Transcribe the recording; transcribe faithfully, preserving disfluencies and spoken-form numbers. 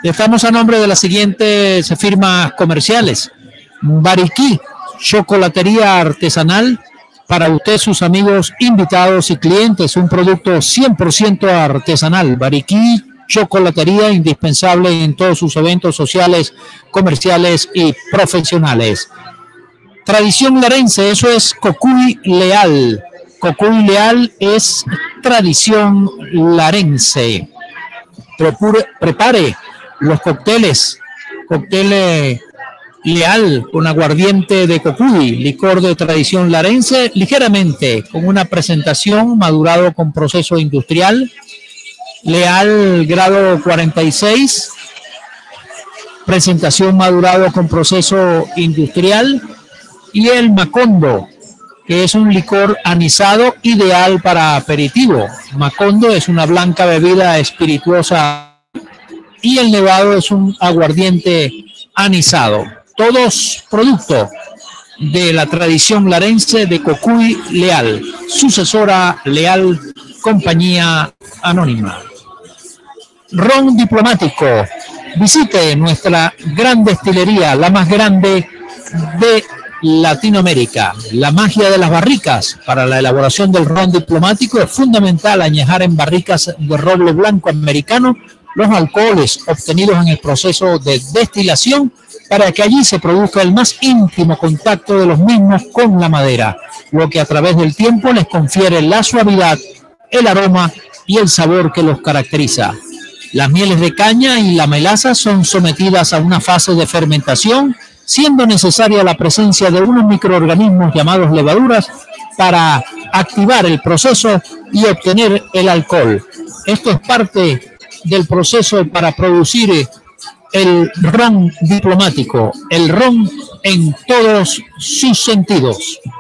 Estamos a nombre de las siguientes firmas comerciales. Bariquí, chocolatería artesanal para usted, sus amigos, invitados y clientes. Un producto cien por ciento artesanal. Bariquí, chocolatería, indispensable en todos sus eventos sociales, comerciales y profesionales. Tradición larense, eso es Cocuy Leal. Cocuy Leal es tradición larense. Procure, prepare los cócteles, cóctel Leal con aguardiente de Cocuy, licor de tradición larense, ligeramente con una presentación madurado con proceso industrial. Leal grado cuarenta y seis, presentación madurado con proceso industrial. Y el Macondo, que es un licor anisado ideal para aperitivo. Macondo es una blanca bebida espirituosa y el Nevado es un aguardiente anisado. Todos producto de la tradición larense de Cocuy Leal, sucesora Leal Compañía Anónima. Ron Diplomático. Visite nuestra gran destilería, la más grande de Latinoamérica. La magia de las barricas para la elaboración del ron diplomático es fundamental. Añejar en barricas de roble blanco americano los alcoholes obtenidos en el proceso de destilación para que allí se produzca el más íntimo contacto de los mismos con la madera, lo que a través del tiempo les confiere la suavidad, el aroma y el sabor que los caracteriza. Las mieles de caña y la melaza son sometidas a una fase de fermentación, siendo necesaria la presencia de unos microorganismos llamados levaduras para activar el proceso y obtener el alcohol. Esto es parte del proceso para producir el ron diplomático, el ron en todos sus sentidos.